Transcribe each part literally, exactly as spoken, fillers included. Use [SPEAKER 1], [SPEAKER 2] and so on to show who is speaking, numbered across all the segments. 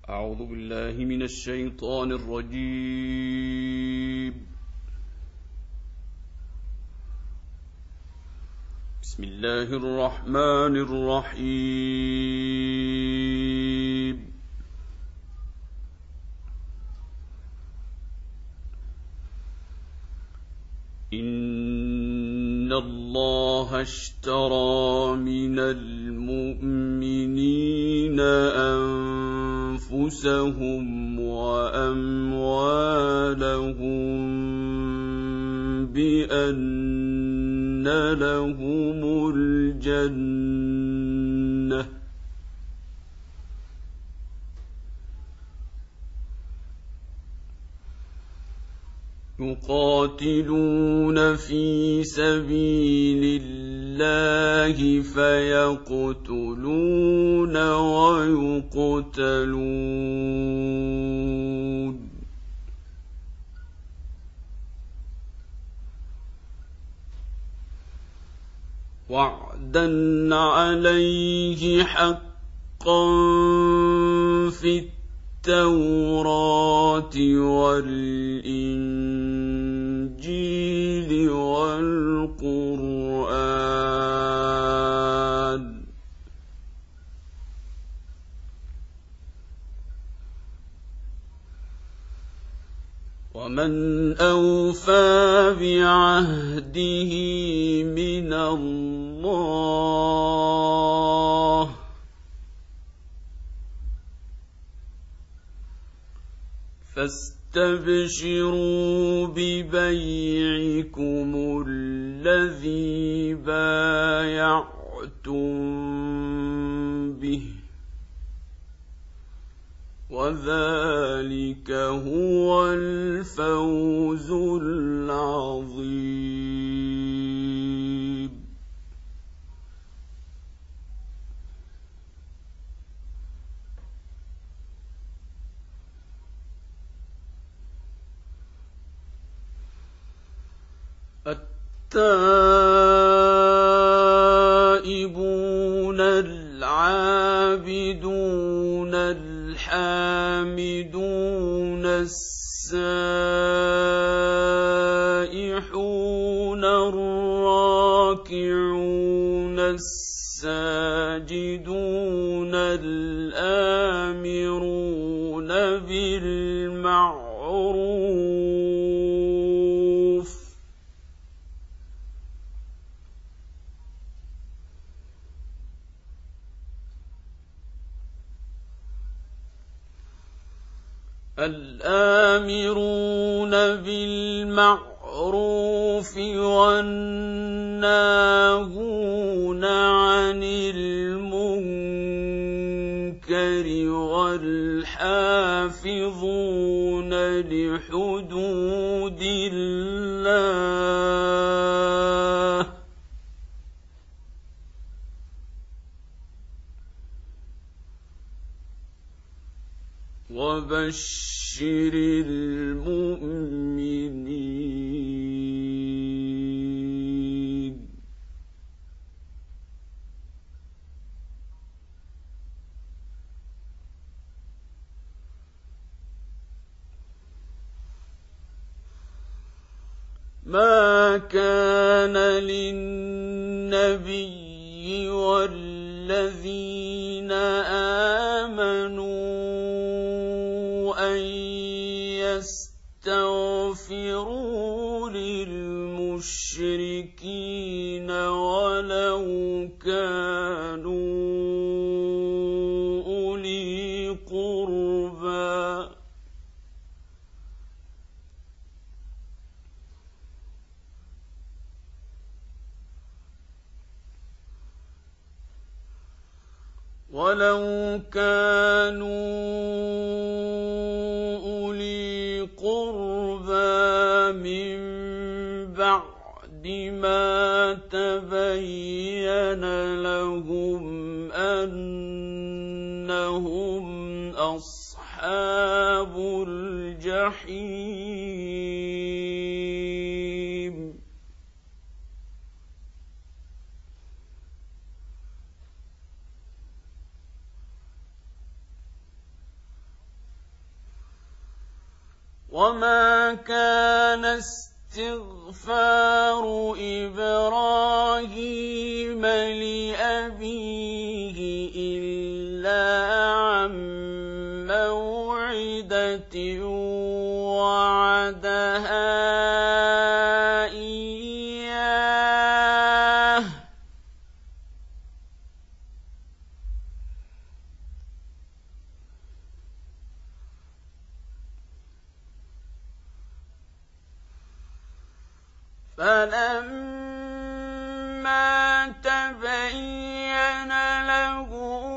[SPEAKER 1] أعوذ بالله من الشيطان الرجيم. بسم الله الرحمن الرحيم. إن الله اشترى من المؤمنين أنفسهم وأموالهم بأن لهم الجنة يقاتلون في سبيل الله فيقتلون ويقتلون وعدا عليه حقا في التوراة والإنجيل والقرآن ومن أوفى بعهده من الله فاستبشروا ببيعكم الذي بايعتم به وذلك هو الفوز العظيم. التائبون العابدون الحامدون السائحون الراكعون الساجدون الآمرون بالمعروف الآمرون بالمعروف والناهون عن المنكر والحافظون لحدود الله وبشر المؤمنين. ما كان للنبي والذين آمنوا أن يستغفروا للمشركين ولو كانوا أولي قربى ولو كانوا أولي قربى من بعد ما تبين لهم أنهم أصحاب الجحيم. وما كان استغفار إبراهيم لأبيه إلا عن موعدة وعدها إياه فلما تبين له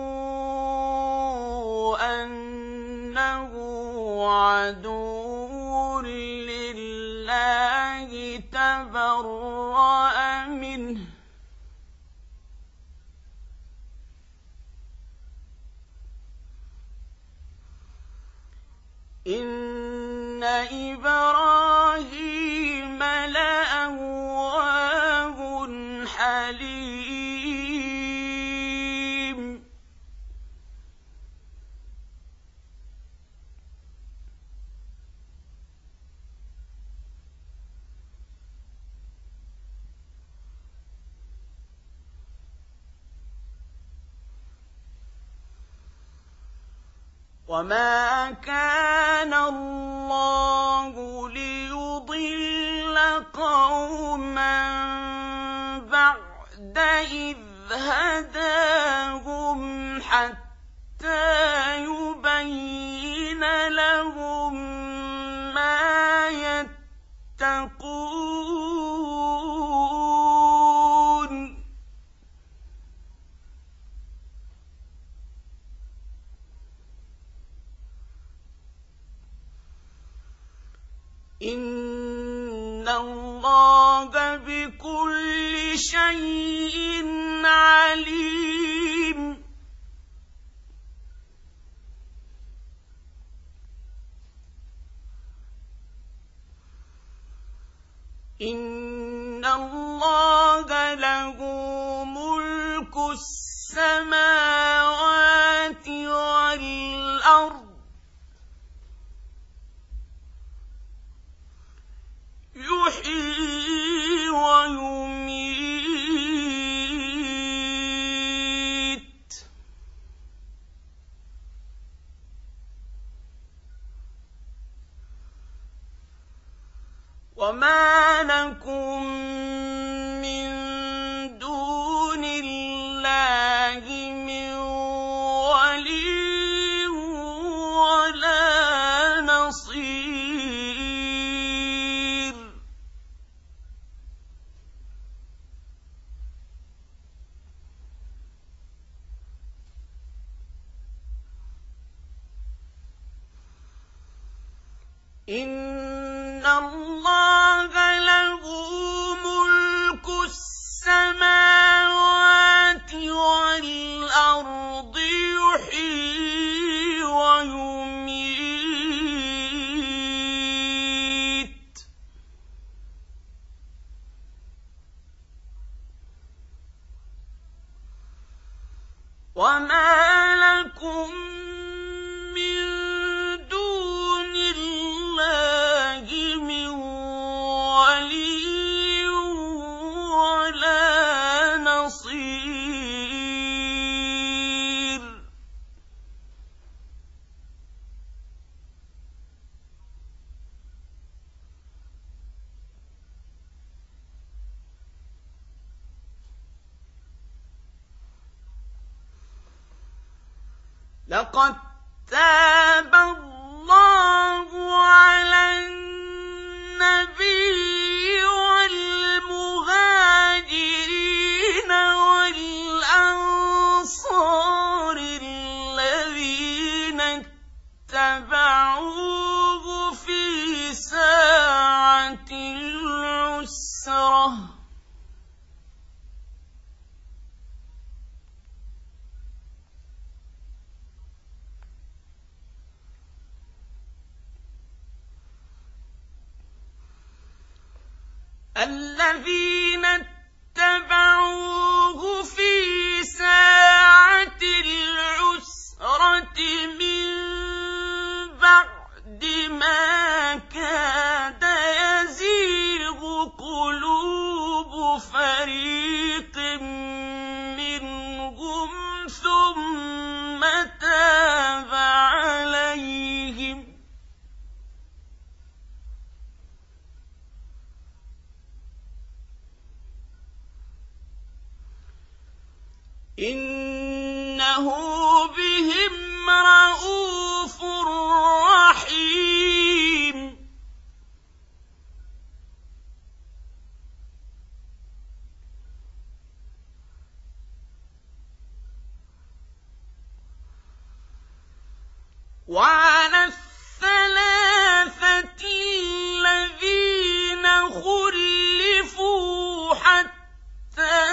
[SPEAKER 1] أنه عدو لله تبرأ منه إن إبراهيم لأواه حليم وما كان الله ليضل قوما بعد إذ هداهم حتى يبين لهم ما يتقون إن الله بكل شيء عليم إن الله له ملك السماوات والأرض يحيي ويميت وما لكم من دون الله من ولي ولا نصير إن الله له ملك السماوات والأرض يحيي ويميت وما لكم من دون الله من ولي ولا نصير لقد تاب الله على النبي والمهاجرين والأنصار الذين اتبعوه في ساعة العسرة الذين اتبعوه في ساعة العسرة من بعد ما بِهِمْ رَءُوفٌ رَّحِيمٌ وَعَلَى الثَّلَاثَةِ الَّذِينَ خُلِّفُوا حَتَّىٰ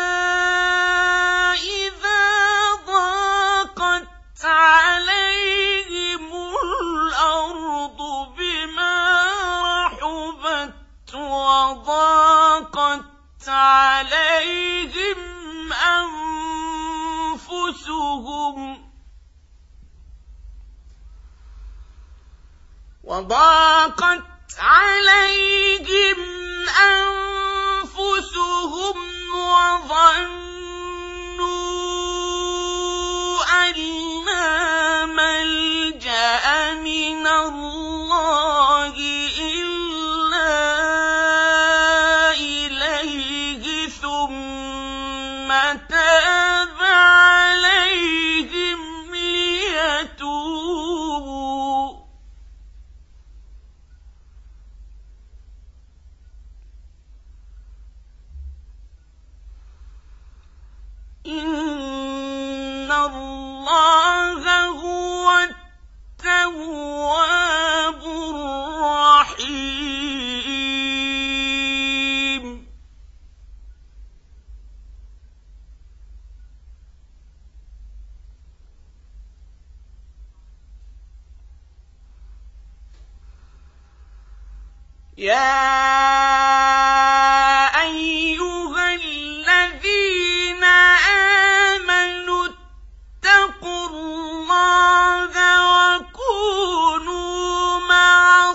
[SPEAKER 1] إِذَا ضَاقَتْ عَلَيْهِمُ الْأَرْضُ بِمَا رَحُبَتْ وَضَاقَتْ عَلَيْهِمْ أَنفُسُهُمْ وَضَاقَتْ عَلَيْهِمْ أَنفُسُهُمْ وَظَنُّوا أَن لَّا مَلْجَأَ مِنَ اللَّهِ إِلَّا إِلَيْهِ ثُمَّ تَابَ عَلَيْهِمْ لِيَتُوبُوا إِنَّ اللَّهَ هُوَ التَّوَّابُ الرَّحِيمُ يَا أَيُّهَا الَّذِينَ آمَنُوا اتَّقُوا اللَّهَ وَكُونُوا مَعَ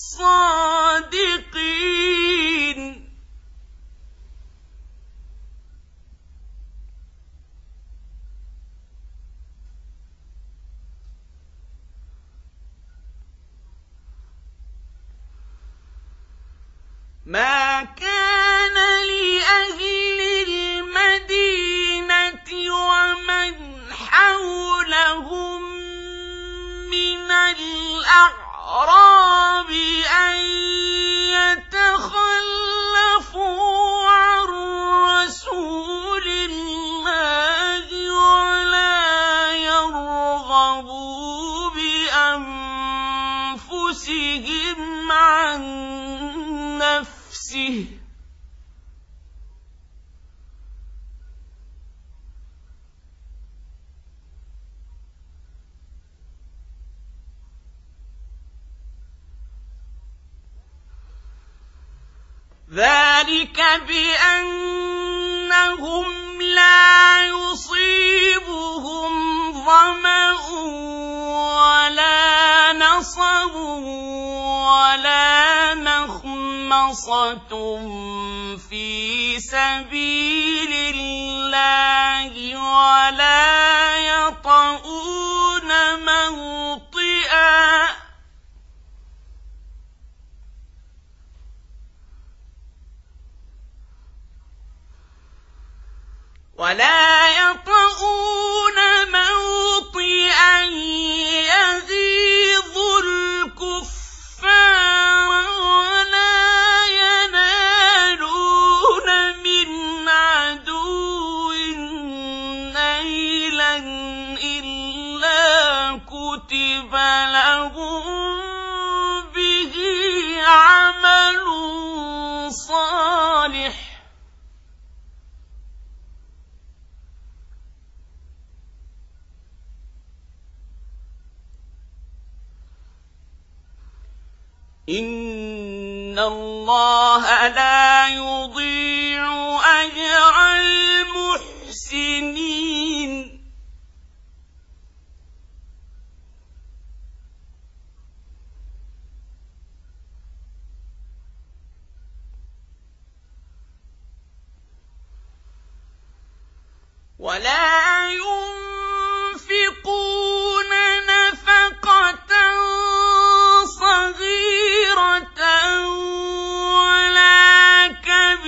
[SPEAKER 1] الصَّادِقِينَ مَا كَانَ لِأَهْلِ الْمَدِينَةِ وَمَنْ حَوْلَهُم مِّنَ الْأَعْرَابِ أَن يَتَخَلَّفُوا عَن رَّسُولِ اللَّهِ وَلَا يَرْغَبُوا بِأَنفُسِهِمْ عَن نَّفْسِهِ ذَلِكَ بِأَنَّهُمْ لَا يُصِيبُهُمْ ظَمَأٌ وَلَا نَصَبٌ وَلَا مَخْمَصَةٌ فِي سَبِيلِ اللَّهِ وَلَا يَطَئُونَ مَوْطِئًا وَلَا يَطَئُونَ مَوْطِئًا يَغِيظُ الْكُفَّارَ وَلَا يَنَالُونَ مِنْ عَدُوٍّ نَيْلًا إِلَّا كُتِبَ لَهُم بِهِ عَمَلٌ صَالِحٌ إِنَّ اللَّهَ لَا يُضِيعُ أَجْرَ الْمُحْسِنِينَ وَلَا يُنفِقُونَ نَفَقَةً صَغِيرَةً وَلَا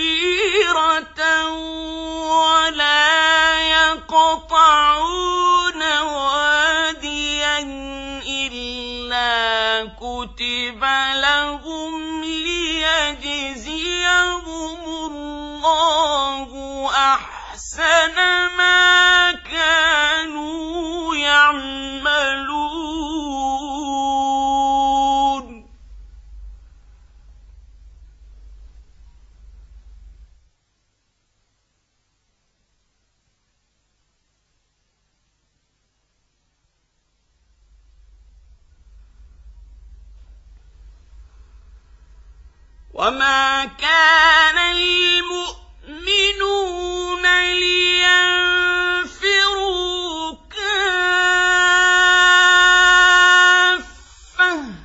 [SPEAKER 1] كَبِيرَةً وَلَا يَقْطَعُونَ كُتِبَ لَهُمْ لِيَجْزِيَهُمُ اللَّهُ أَحْسَنَ مَا كَانُوا يَعْمَلُونَ وَمَا كَانَ الْمُؤْمِنُونَ لِيَنفِرُوا كَافَّةً ۚ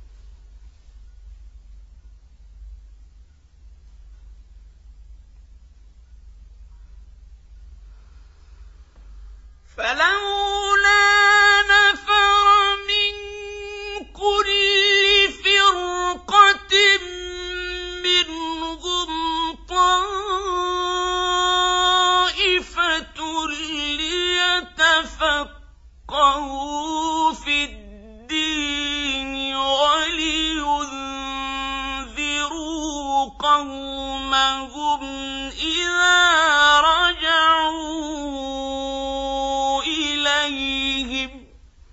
[SPEAKER 1] فَلَوْلَا نَفَرَ مِن كُلِّ فِرْقَةٍ مِّنْهُمْ طَائِفَةٌ لِّيَتَفَقَّهُوا فِي الدِّينِ وَلِيُنذِرُوا قَوْمَهُمْ إِذَا رَجَعُوا إِلَيْهِمْ ۚ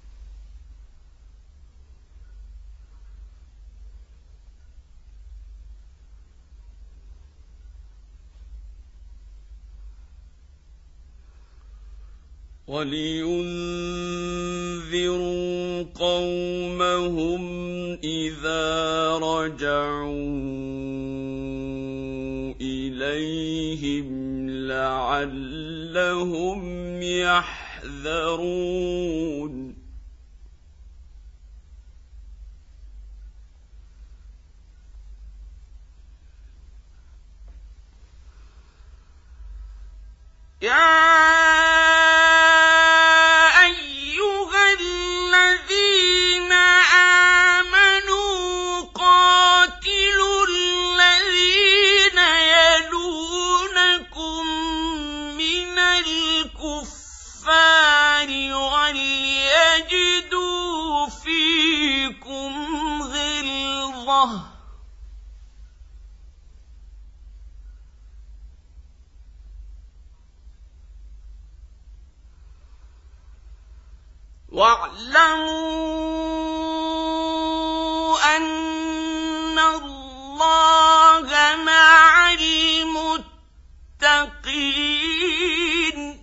[SPEAKER 1] وَلِيُنذِرُوا قَوْمَهُمْ إِذَا رَجَعُوا إِلَيْهِمْ لَعَلَّهُمْ يَحْذَرُونَ يَا أَيُّهَا الَّذِينَ آمَنُوا قَاتِلُوا الَّذِينَ يَلُونَكُم مِّنَ الْكُفَّارِ وَلْيَجِدُوا فِيكُمْ غِلْظَةً ۚ وَاعْلَمُوا أَنَّ اللَّهَ مَعَ الْمُتَّقِينَ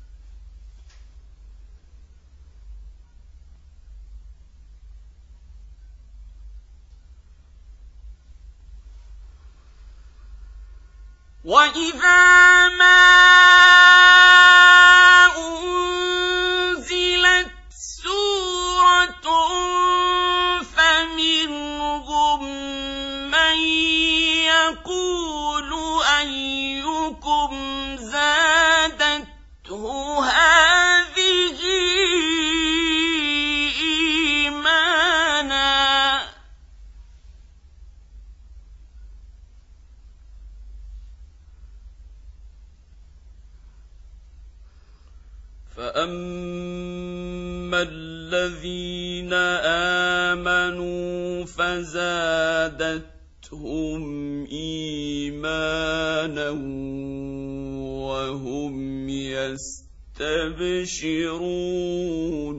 [SPEAKER 1] وَإِذَا مَا أُنزِلَتْ سُورَةٌ فَمِنْهُم مَّن يَقُولُ أَيُّكُمْ زَادَتْهُ هَٰذِهِ إِيمَانًا ۚ فَأَمَّا الَّذِينَ آمَنُوا فَزَادَتْهُمْ إِيمَانًا وَهُمْ يَسْتَبْشِرُونَ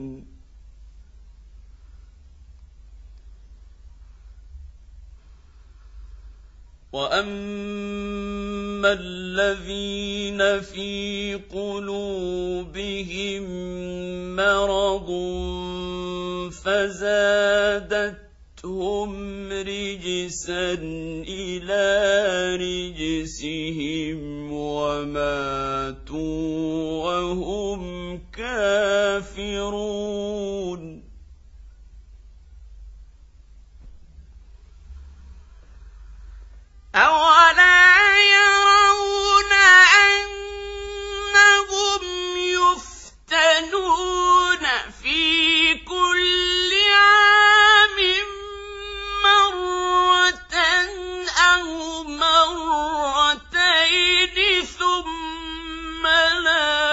[SPEAKER 1] وَأَمَّا الَّذِينَ فِي قُلُوبِهِم مَّرَضٌ فَزَادَتْهُمْ رِجْسًا إِلَىٰ رِجْسِهِمْ وَمَاتُوا وَهُمْ كَافِرُونَ أَوَلَا يَرَوْنَ أَنَّهُمْ يُفْتَنُونَ فِي كُلِّ عَامٍ مَّرَّةً أَوْ مَرَّتَيْنِ ثُمَّ لَا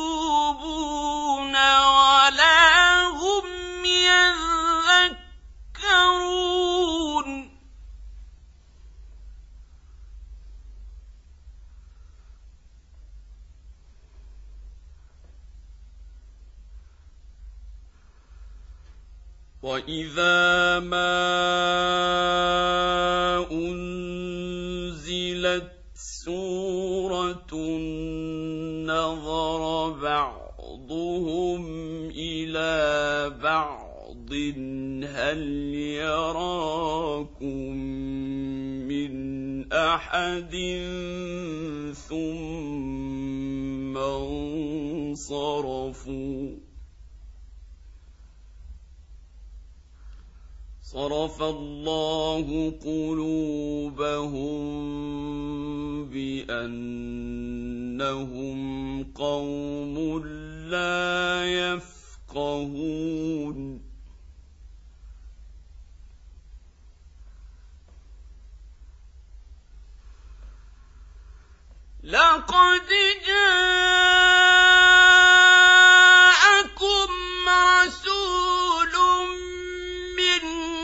[SPEAKER 1] يَتُوبُونَ وَلَا هُمْ يَذَّكَّرُونَ وَإِذَا مَا أُنزِلَتْ سُورَةٌ نَظَرَ بَعْضُهُمْ إِلَىٰ بَعْضٍ هَلْ يَرَاكُم مِّنْ أَحَدٍ ثُمَّ انصَرَفُوا صَرَفَ اللَّهُ قُلُوبَهُم بِأَنَّهُمْ قَوْمٌ لَّا يَفْقَهُونَ لَقَدْ جَاءَكُمْ رَسُولٌ مِّنْ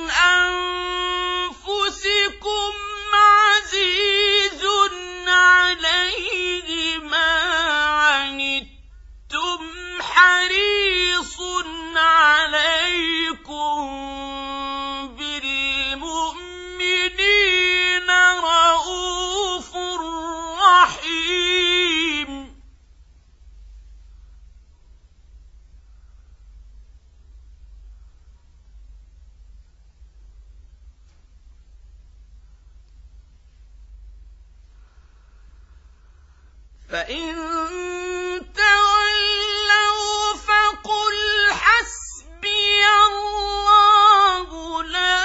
[SPEAKER 1] أَنفُسِكُمْ عَزِيزٌ عَلَيْهِ مَا عَنِتُّمْ حَرِيصٌ عَلَيْكُم بِالْمُؤْمِنِينَ رَءُوفٌ رَّحِيمٌ فَإِن تَوَلَّوْا فَقُلْ حَسْبِيَ اللَّهُ لَا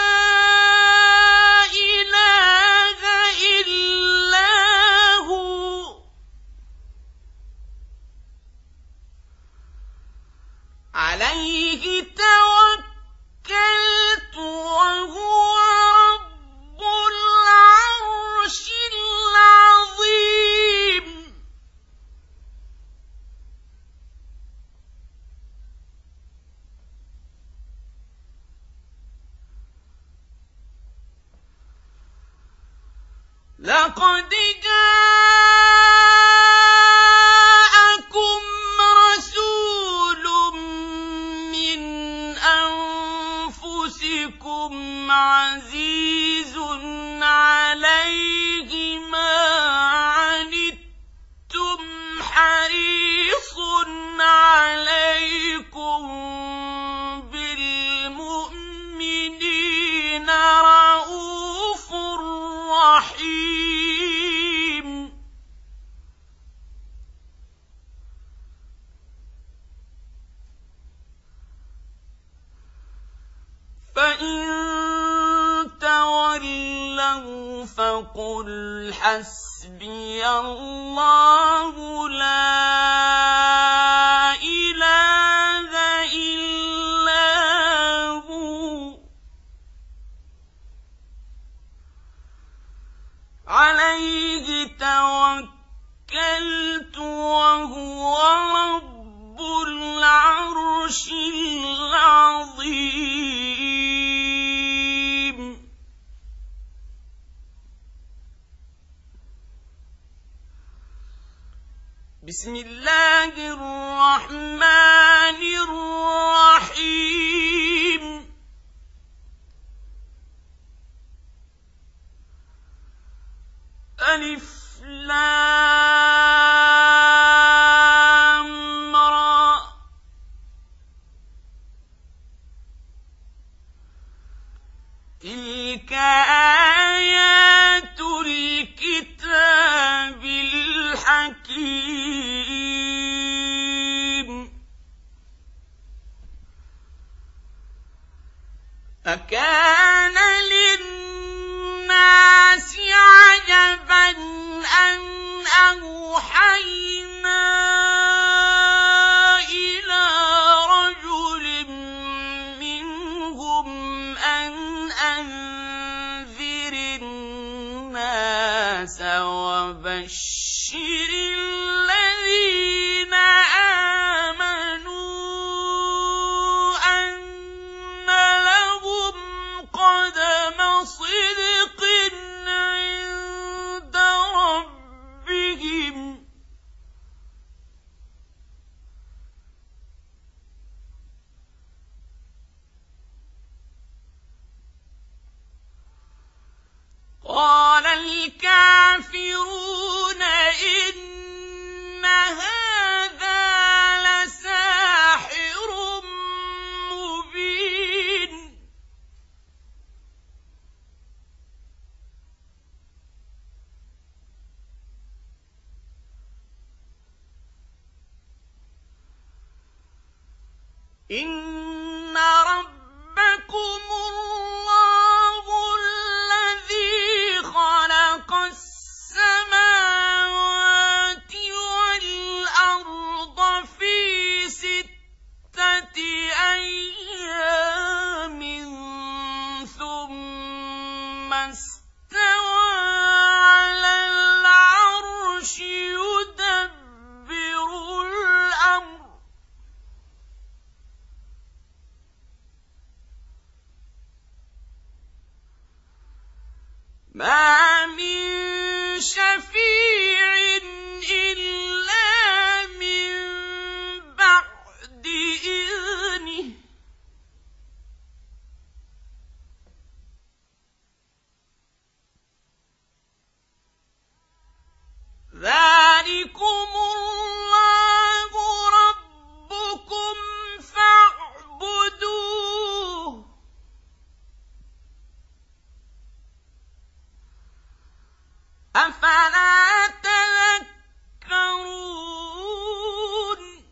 [SPEAKER 1] إِلَٰهَ إِلَّا هُوَ عَلَيْهِ تَوَكَّلْتُ وَهُوَ رَبُّ الْعَرْشِ الْعَظِيمِ لَقَدْ جَاءَكُمْ رَسُولٌ مِّنْ أَنفُسِكُمْ عَزِيزٌ عَلَيْهِ مَا عَنِتُّمْ حَرِيصٌ عَلَيْكُم بِالْمُؤْمِنِينَ رَءُوفٌ رَّحِيمٌ فَإِن تَوَلَّوْا فَقُلْ حَسْبِيَ اللَّهُ لَا إِلَٰهَ إِلَّا هُوَ عَلَيْهِ تَوَكَّلْتُ وَهُوَ رَبُّ الْعَرْشِ الْعَظِيمِ بسم الله الرحمن الرحيم ألف لام را تلك آيات الكتاب الحكيم أكان للناس عجبا أن أوحينا إلى رجل منهم أن أنذر الناس وبشر الذين آمنوا أن لهم إن ربكم الله الذي خلق السماوات والأرض في ستة أيام ثم استوى على العرش يدبر الأمر ما من شفيع إلا من بعد إذنه ذلكم الله ربكم فاعبدوه أفلا تذكرون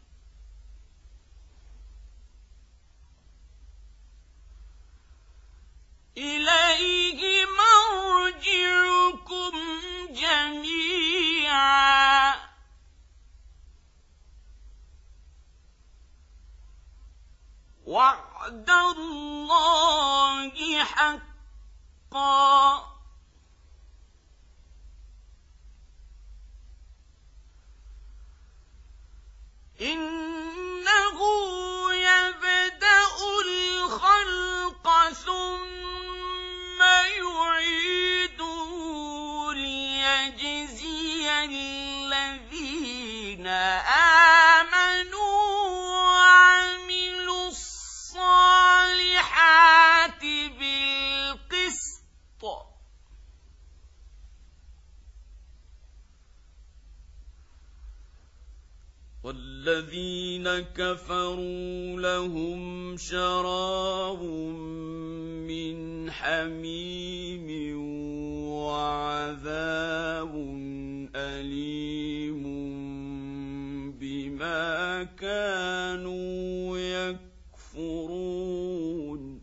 [SPEAKER 1] إليه مرجعكم جميعا وعد الله حقا إنه يبدأ الخلق ثم يعيده ليجزي الذين آمنوا وعملوا الصالحات بالقسط والذين كفروا لهم شراب من حميم وعذاب أليم بما كانوا يكفرون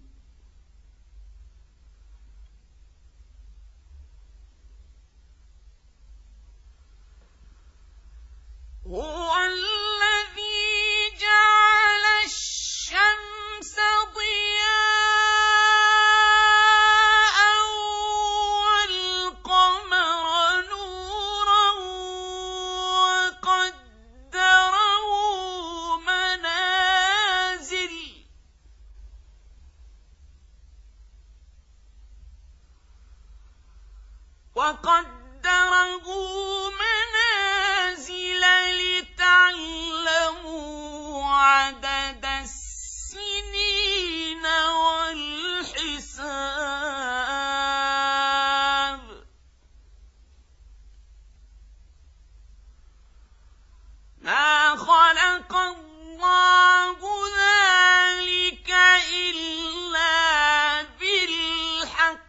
[SPEAKER 1] هو الذي جعل الشمس ضياء والقمر نورا وقدره منازل وقدره منازل لتعلموا عدد السنين والحساب ما خلق الله ذلك إلا بالحق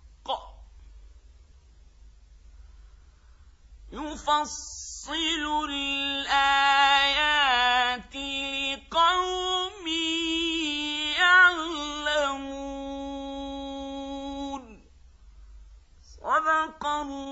[SPEAKER 1] يفصل الآيات لقوم يعلمون صدق الله